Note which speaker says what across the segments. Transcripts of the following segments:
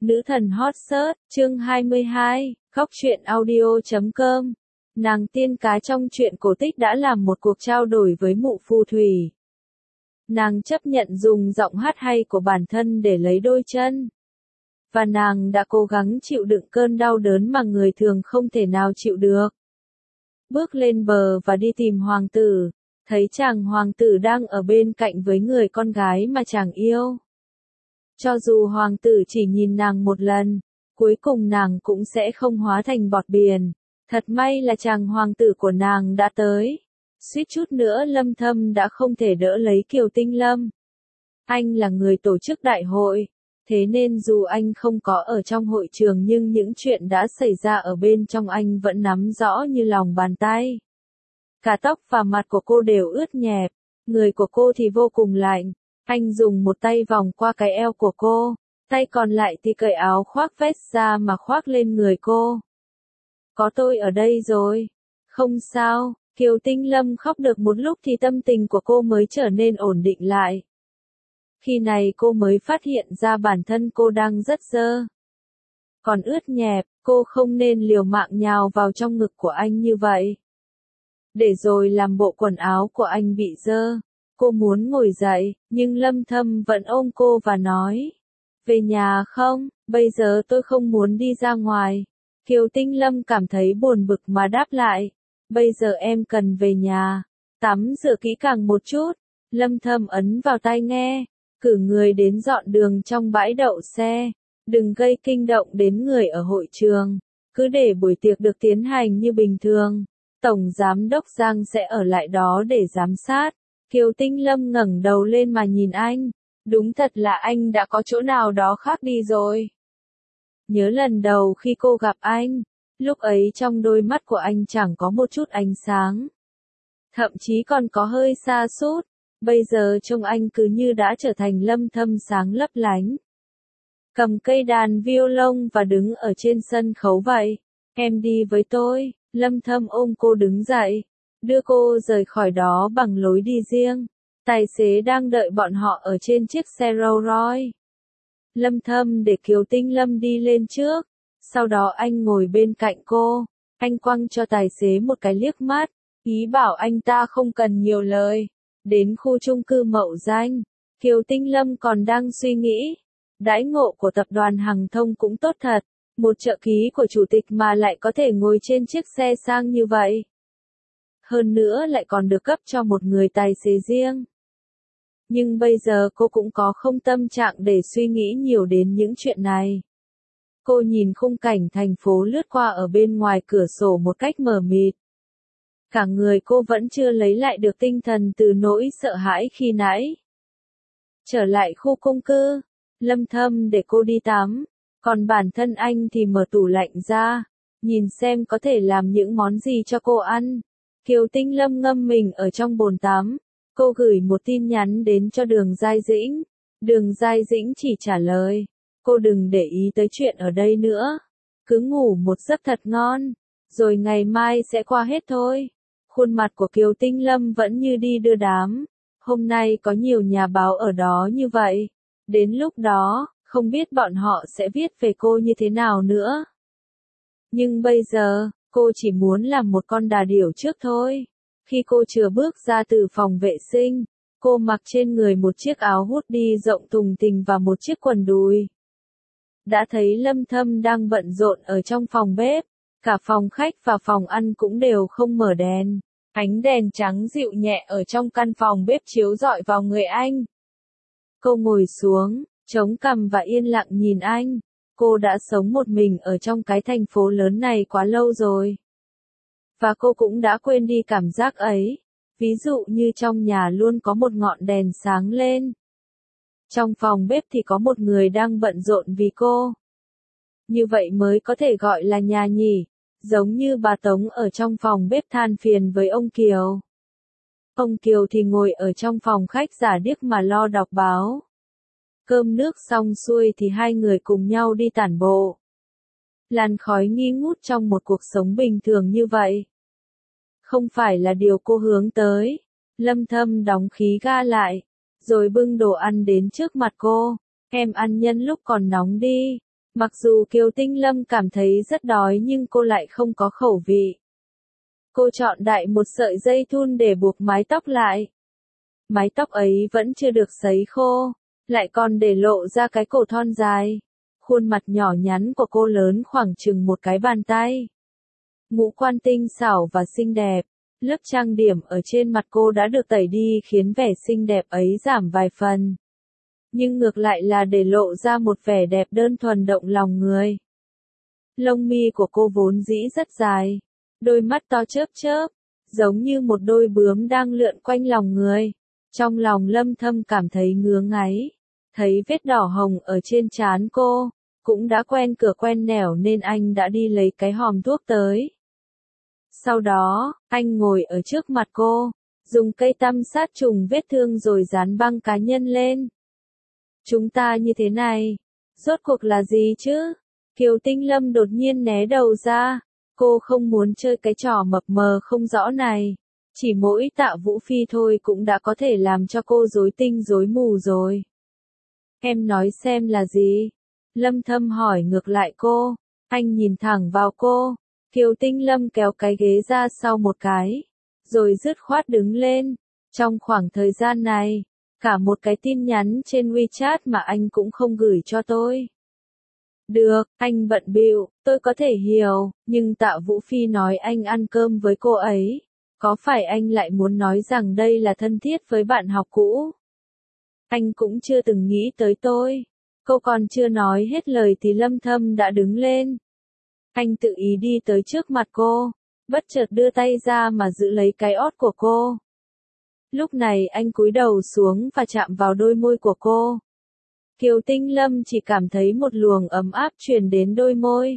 Speaker 1: Nữ thần hot search, chương 22, khóc truyện audio.com. Nàng tiên cá trong truyện cổ tích đã làm một cuộc trao đổi với mụ phù thủy. Nàng chấp nhận dùng giọng hát hay của bản thân để lấy đôi chân. Và nàng đã cố gắng chịu đựng cơn đau đớn mà người thường không thể nào chịu được. Bước lên bờ và đi tìm hoàng tử, thấy chàng hoàng tử đang ở bên cạnh với người con gái mà chàng yêu. Cho dù hoàng tử chỉ nhìn nàng một lần, cuối cùng nàng cũng sẽ không hóa thành bọt biển. Thật may là chàng hoàng tử của nàng đã tới. Suýt chút nữa Lâm Thâm đã không thể đỡ lấy Kiều Tinh Lâm. Anh là người tổ chức đại hội, thế nên dù anh không có ở trong hội trường nhưng những chuyện đã xảy ra ở bên trong anh vẫn nắm rõ như lòng bàn tay. Cả tóc và mặt của cô đều ướt nhẹp, người của cô thì vô cùng lạnh. Anh dùng một tay vòng qua cái eo của cô, tay còn lại thì cởi áo khoác vest ra mà khoác lên người cô. Có tôi ở đây rồi. Không sao, Kiều Tinh Lâm khóc được một lúc thì tâm tình của cô mới trở nên ổn định lại. Khi này cô mới phát hiện ra bản thân cô đang rất dơ. Còn ướt nhẹp, cô không nên liều mạng nhào vào trong ngực của anh như vậy. Để rồi làm bộ quần áo của anh bị dơ. Cô muốn ngồi dậy, nhưng Lâm Thâm vẫn ôm cô và nói. Về nhà không, bây giờ tôi không muốn đi ra ngoài. Kiều Tinh Lâm cảm thấy buồn bực mà đáp lại. Bây giờ em cần về nhà, tắm rửa kỹ càng một chút. Lâm Thâm ấn vào tai nghe, cử người đến dọn đường trong bãi đậu xe. Đừng gây kinh động đến người ở hội trường, cứ để buổi tiệc được tiến hành như bình thường. Tổng giám đốc Giang sẽ ở lại đó để giám sát. Kiều Tinh Lâm ngẩng đầu lên mà nhìn anh. Đúng thật là anh đã có chỗ nào đó khác đi rồi. Nhớ lần đầu khi cô gặp anh, lúc ấy trong đôi mắt của anh chẳng có một chút ánh sáng. Thậm chí còn có hơi sa sút. Bây giờ trông anh cứ như đã trở thành Lâm Thâm sáng lấp lánh. Cầm cây đàn violon và đứng ở trên sân khấu vậy. Em đi với tôi. Lâm Thâm ôm cô đứng dậy, đưa cô rời khỏi đó bằng lối đi riêng. Tài xế đang đợi bọn họ ở trên chiếc xe Rolls Royce. Lâm Thâm để Kiều Tinh Lâm đi lên trước, sau đó anh ngồi bên cạnh cô. Anh quăng cho tài xế một cái liếc mắt, ý bảo anh ta không cần nhiều lời. Đến khu chung cư Mậu Danh, Kiều Tinh Lâm còn đang suy nghĩ. Đãi ngộ của tập đoàn Hằng Thông cũng tốt thật. Một trợ lý của chủ tịch mà lại có thể ngồi trên chiếc xe sang như vậy. Hơn nữa lại còn được cấp cho một người tài xế riêng. Nhưng bây giờ cô cũng có không tâm trạng để suy nghĩ nhiều đến những chuyện này. Cô nhìn khung cảnh thành phố lướt qua ở bên ngoài cửa sổ một cách mờ mịt. Cả người cô vẫn chưa lấy lại được tinh thần từ nỗi sợ hãi khi nãy. Trở lại khu chung cư, Lâm Thâm để cô đi tắm. Còn bản thân anh thì mở tủ lạnh ra, nhìn xem có thể làm những món gì cho cô ăn. Kiều Tinh Lâm ngâm mình ở trong bồn tắm. Cô gửi một tin nhắn đến cho Đường Giai Dĩnh. Đường Giai Dĩnh chỉ trả lời, cô đừng để ý tới chuyện ở đây nữa. Cứ ngủ một giấc thật ngon, rồi ngày mai sẽ qua hết thôi. Khuôn mặt của Kiều Tinh Lâm vẫn như đi đưa đám. Hôm nay có nhiều nhà báo ở đó như vậy. Đến lúc đó, không biết bọn họ sẽ viết về cô như thế nào nữa. Nhưng bây giờ, cô chỉ muốn làm một con đà điểu trước thôi. Khi cô chưa bước ra từ phòng vệ sinh, cô mặc trên người một chiếc áo hoodie rộng thùng thình và một chiếc quần đùi. Đã thấy Lâm Thâm đang bận rộn ở trong phòng bếp, cả phòng khách và phòng ăn cũng đều không mở đèn. Ánh đèn trắng dịu nhẹ ở trong căn phòng bếp chiếu rọi vào người anh. Cô ngồi xuống, chống cằm và yên lặng nhìn anh. Cô đã sống một mình ở trong cái thành phố lớn này quá lâu rồi. Và cô cũng đã quên đi cảm giác ấy. Ví dụ như trong nhà luôn có một ngọn đèn sáng lên. Trong phòng bếp thì có một người đang bận rộn vì cô. Như vậy mới có thể gọi là nhà nhỉ. Giống như bà Tống ở trong phòng bếp than phiền với ông Kiều. Ông Kiều thì ngồi ở trong phòng khách giả điếc mà lo đọc báo. Cơm nước xong xuôi thì hai người cùng nhau đi tản bộ. Làn khói nghi ngút trong một cuộc sống bình thường như vậy. Không phải là điều cô hướng tới. Lâm Thâm đóng khí ga lại, rồi bưng đồ ăn đến trước mặt cô. Em ăn nhân lúc còn nóng đi. Mặc dù Kiều Tinh Lâm cảm thấy rất đói nhưng cô lại không có khẩu vị. Cô chọn đại một sợi dây thun để buộc mái tóc lại. Mái tóc ấy vẫn chưa được sấy khô, lại còn để lộ ra cái cổ thon dài. Khuôn mặt nhỏ nhắn của cô lớn khoảng chừng một cái bàn tay. Ngũ quan tinh xảo và xinh đẹp. Lớp trang điểm ở trên mặt cô đã được tẩy đi khiến vẻ xinh đẹp ấy giảm vài phần. Nhưng ngược lại là để lộ ra một vẻ đẹp đơn thuần động lòng người. Lông mi của cô vốn dĩ rất dài. Đôi mắt to chớp chớp, giống như một đôi bướm đang lượn quanh lòng người. Trong lòng Lâm Thâm cảm thấy ngứa ngáy. Thấy vết đỏ hồng ở trên trán cô, cũng đã quen cửa quen nẻo nên anh đã đi lấy cái hòm thuốc tới. Sau đó, anh ngồi ở trước mặt cô, dùng cây tăm sát trùng vết thương rồi dán băng cá nhân lên. Chúng ta như thế này, rốt cuộc là gì chứ? Kiều Tinh Lâm đột nhiên né đầu ra, cô không muốn chơi cái trò mập mờ không rõ này. Chỉ mỗi Tạ Vũ Phi thôi cũng đã có thể làm cho cô rối tinh rối mù rồi. Em nói xem là gì? Lâm Thâm hỏi ngược lại cô, anh nhìn thẳng vào cô. Kiều Tinh Lâm kéo cái ghế ra sau một cái, rồi dứt khoát đứng lên. Trong khoảng thời gian này, cả một cái tin nhắn trên WeChat mà anh cũng không gửi cho tôi. Được, anh bận bịu, tôi có thể hiểu, nhưng Tạ Vũ Phi nói anh ăn cơm với cô ấy. Có phải anh lại muốn nói rằng đây là thân thiết với bạn học cũ? Anh cũng chưa từng nghĩ tới tôi. Cô còn chưa nói hết lời thì Lâm Thâm đã đứng lên. Anh tự ý đi tới trước mặt cô, bất chợt đưa tay ra mà giữ lấy cái ót của cô. Lúc này anh cúi đầu xuống và chạm vào đôi môi của cô. Kiều Tinh Lâm chỉ cảm thấy một luồng ấm áp truyền đến đôi môi.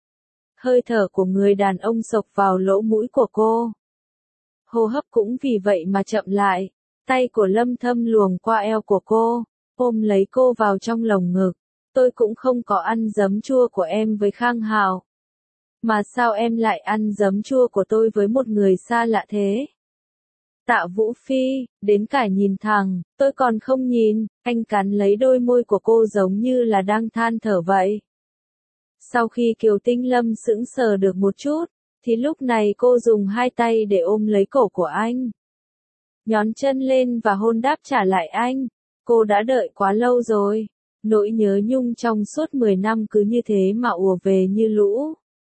Speaker 1: Hơi thở của người đàn ông xộc vào lỗ mũi của cô. Hô hấp cũng vì vậy mà chậm lại. Tay của Lâm Thâm luồng qua eo của cô, ôm lấy cô vào trong lồng ngực. Tôi cũng không có ăn giấm chua của em với Khang Hào. Mà sao em lại ăn giấm chua của tôi với một người xa lạ thế? Tạ Vũ Phi, đến cả nhìn thẳng, tôi còn không nhìn, anh cắn lấy đôi môi của cô giống như là đang than thở vậy. Sau khi Kiều Tinh Lâm sững sờ được một chút, thì lúc này cô dùng hai tay để ôm lấy cổ của anh. Nhón chân lên và hôn đáp trả lại anh. Cô đã đợi quá lâu rồi. Nỗi nhớ nhung trong suốt 10 năm cứ như thế mà ùa về như lũ.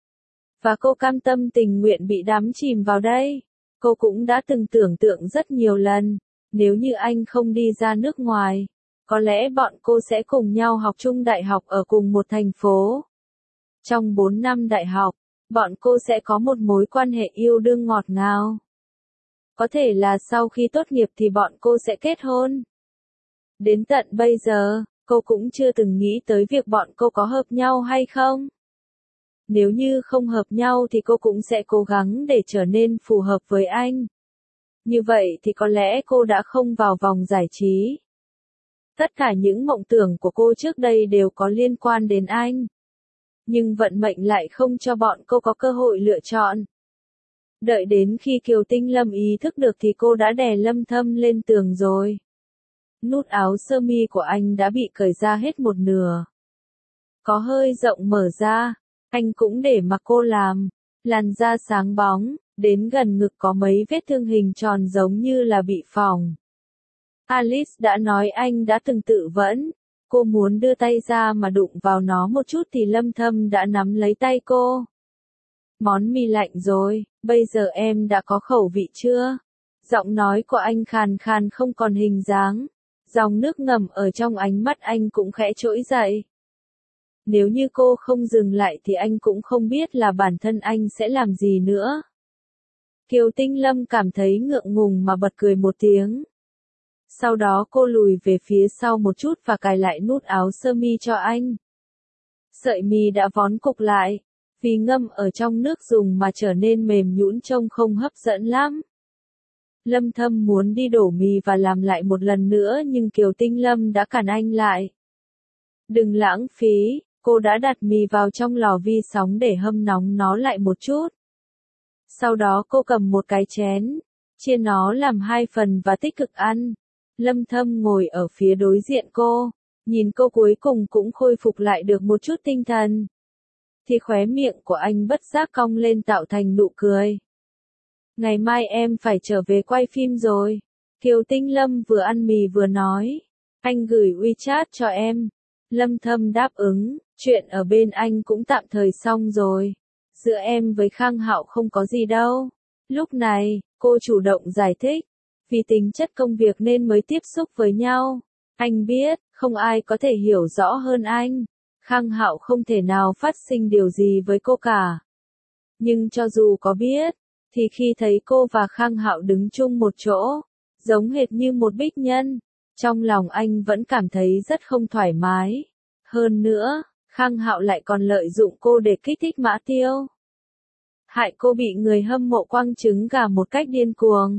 Speaker 1: Và cô cam tâm tình nguyện bị đắm chìm vào đây. Cô cũng đã từng tưởng tượng rất nhiều lần, nếu như anh không đi ra nước ngoài, có lẽ bọn cô sẽ cùng nhau học chung đại học ở cùng một thành phố. Trong 4 năm đại học, bọn cô sẽ có một mối quan hệ yêu đương ngọt ngào. Có thể là sau khi tốt nghiệp thì bọn cô sẽ kết hôn. Đến tận bây giờ, cô cũng chưa từng nghĩ tới việc bọn cô có hợp nhau hay không. Nếu như không hợp nhau thì cô cũng sẽ cố gắng để trở nên phù hợp với anh. Như vậy thì có lẽ cô đã không vào vòng giải trí. Tất cả những mộng tưởng của cô trước đây đều có liên quan đến anh. Nhưng vận mệnh lại không cho bọn cô có cơ hội lựa chọn. Đợi đến khi Kiều Tinh Lâm ý thức được thì cô đã đè Lâm Thâm lên tường rồi. Nút áo sơ mi của anh đã bị cởi ra hết một nửa. Có hơi rộng mở ra, anh cũng để mặc cô làm. Làn da sáng bóng, đến gần ngực có mấy vết thương hình tròn giống như là bị phỏng. Alice đã nói anh đã từng tự vẫn. Cô muốn đưa tay ra mà đụng vào nó một chút thì Lâm Thâm đã nắm lấy tay cô. Món mì lạnh rồi, bây giờ em đã có khẩu vị chưa? Giọng nói của anh khàn khàn không còn hình dáng. Dòng nước ngầm ở trong ánh mắt anh cũng khẽ trỗi dậy. Nếu như cô không dừng lại thì anh cũng không biết là bản thân anh sẽ làm gì nữa. Kiều Tinh Lâm cảm thấy ngượng ngùng mà bật cười một tiếng. Sau đó cô lùi về phía sau một chút và cài lại nút áo sơ mi cho anh. Sợi mì đã vón cục lại, vì ngâm ở trong nước dùng mà trở nên mềm nhũn trông không hấp dẫn lắm. Lâm Thâm muốn đi đổ mì và làm lại một lần nữa nhưng Kiều Tinh Lâm đã cản anh lại. Đừng lãng phí, cô đã đặt mì vào trong lò vi sóng để hâm nóng nó lại một chút. Sau đó cô cầm một cái chén, chia nó làm 2 phần và tích cực ăn. Lâm Thâm ngồi ở phía đối diện cô, Nhìn cô cuối cùng cũng khôi phục lại được một chút tinh thần. Thì khóe miệng của anh bất giác cong lên tạo thành nụ cười. Ngày mai em phải trở về quay phim rồi. Kiều Tinh Lâm vừa ăn mì vừa nói. Anh gửi WeChat cho em. Lâm Thâm đáp ứng, chuyện ở bên anh cũng tạm thời xong rồi. Giữa em với Khang Hạo không có gì đâu. Lúc này, cô chủ động giải thích. Vì tính chất công việc nên mới tiếp xúc với nhau. Anh biết, không ai có thể hiểu rõ hơn anh. Khang Hạo không thể nào phát sinh điều gì với cô cả. Nhưng cho dù có biết, thì khi thấy cô và Khang Hạo đứng chung một chỗ, giống hệt như một bích nhân, trong lòng anh vẫn cảm thấy rất không thoải mái. Hơn nữa, Khang Hạo lại còn lợi dụng cô để kích thích Mã Tiêu. Hại cô bị người hâm mộ quăng trứng gà một cách điên cuồng.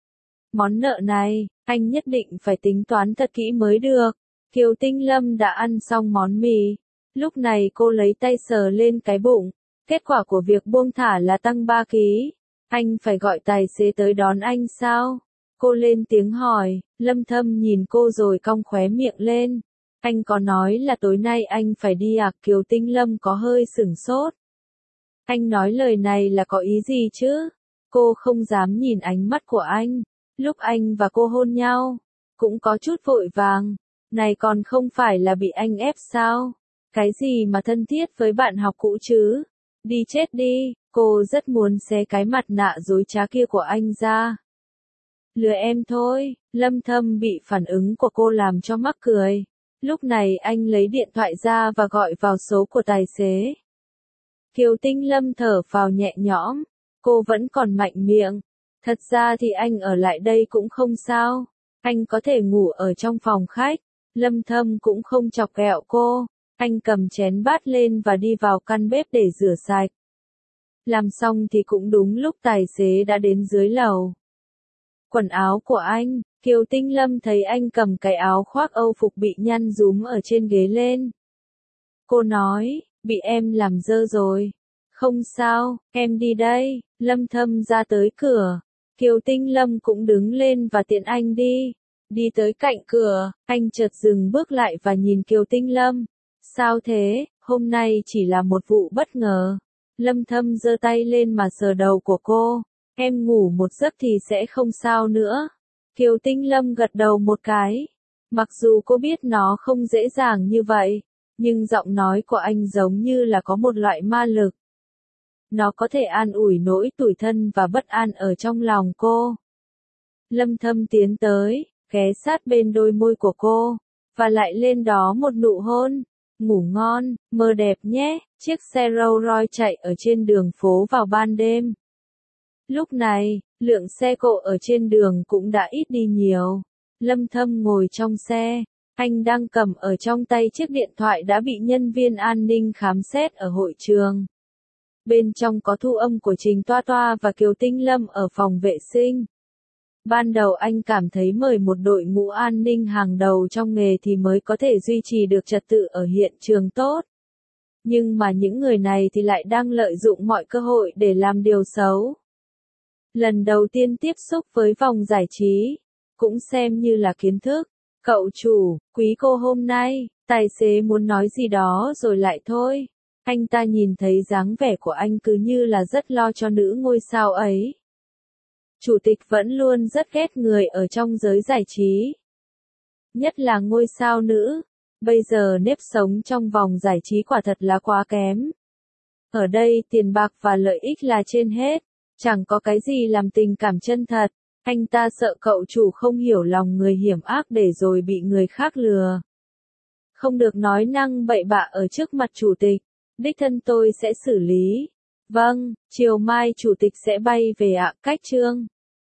Speaker 1: Món nợ này, anh nhất định phải tính toán thật kỹ mới được. Kiều Tinh Lâm đã ăn xong món mì. Lúc này cô lấy tay sờ lên cái bụng. Kết quả của việc buông thả là tăng 3 ký. Anh phải gọi tài xế tới đón anh sao? Cô lên tiếng hỏi. Lâm Thâm nhìn cô rồi cong khóe miệng lên. Anh có nói là tối nay anh phải đi à? Kiều Tinh Lâm có hơi sửng sốt. Anh nói lời này là có ý gì chứ? Cô không dám nhìn ánh mắt của anh. Lúc anh và cô hôn nhau, cũng có chút vội vàng. Này còn không phải là bị anh ép sao? Cái gì mà thân thiết với bạn học cũ chứ? Đi chết đi, cô rất muốn xé cái mặt nạ dối trá kia của anh ra. Lừa em thôi, Lâm Thâm bị phản ứng của cô làm cho mắc cười. Lúc này anh lấy điện thoại ra và gọi vào số của tài xế. Kiều Tinh Lâm thở phào nhẹ nhõm, cô vẫn còn mạnh miệng. Thật ra thì anh ở lại đây cũng không sao, anh có thể ngủ ở trong phòng khách. Lâm Thâm cũng không chọc ghẹo cô, anh cầm chén bát lên và đi vào căn bếp để rửa sạch. Làm xong thì cũng đúng lúc tài xế đã đến dưới lầu. Quần áo của anh, Kiều Tinh Lâm thấy anh cầm cái áo khoác Âu phục bị nhăn rúm ở trên ghế lên. Cô nói, bị em làm dơ rồi. Không sao, em đi đây. Lâm Thâm ra tới cửa. Kiều Tinh Lâm cũng đứng lên và tiện anh đi. Đi tới cạnh cửa, anh chợt dừng bước lại và nhìn Kiều Tinh Lâm. Sao thế, hôm nay chỉ là một vụ bất ngờ. Lâm Thâm giơ tay lên mà sờ đầu của cô. Em ngủ một giấc thì sẽ không sao nữa. Kiều Tinh Lâm gật đầu một cái. Mặc dù cô biết nó không dễ dàng như vậy, nhưng giọng nói của anh giống như là có một loại ma lực. Nó có thể an ủi nỗi tủi thân và bất an ở trong lòng cô. Lâm Thâm tiến tới, ghé sát bên đôi môi của cô, và lại lên đó một nụ hôn. Ngủ ngon, mơ đẹp nhé. Chiếc xe Rolls Royce chạy ở trên đường phố vào ban đêm. Lúc này, lượng xe cộ ở trên đường cũng đã ít đi nhiều. Lâm Thâm ngồi trong xe, anh đang cầm ở trong tay chiếc điện thoại đã bị nhân viên an ninh khám xét ở hội trường. Bên trong có thu âm của Trình Toa Toa và Kiều Tinh Lâm ở phòng vệ sinh. Ban đầu anh cảm thấy mời một đội ngũ an ninh hàng đầu trong nghề thì mới có thể duy trì được trật tự ở hiện trường tốt. Nhưng mà những người này thì lại đang lợi dụng mọi cơ hội để làm điều xấu. Lần đầu tiên tiếp xúc với vòng giải trí, cũng xem như là kiến thức. Cậu chủ, quý cô hôm nay, tài xế muốn nói gì đó rồi lại thôi. Anh ta nhìn thấy dáng vẻ của anh cứ như là rất lo cho nữ ngôi sao ấy. Chủ tịch vẫn luôn rất ghét người ở trong giới giải trí. Nhất là ngôi sao nữ. Bây giờ nếp sống trong vòng giải trí quả thật là quá kém. Ở đây tiền bạc và lợi ích là trên hết. Chẳng có cái gì làm tình cảm chân thật. Anh ta sợ cậu chủ không hiểu lòng người hiểm ác để rồi bị người khác lừa. Không được nói năng bậy bạ ở trước mặt chủ tịch. Đích thân tôi sẽ xử lý. Vâng, chiều mai chủ tịch sẽ bay về ạ. Cách chương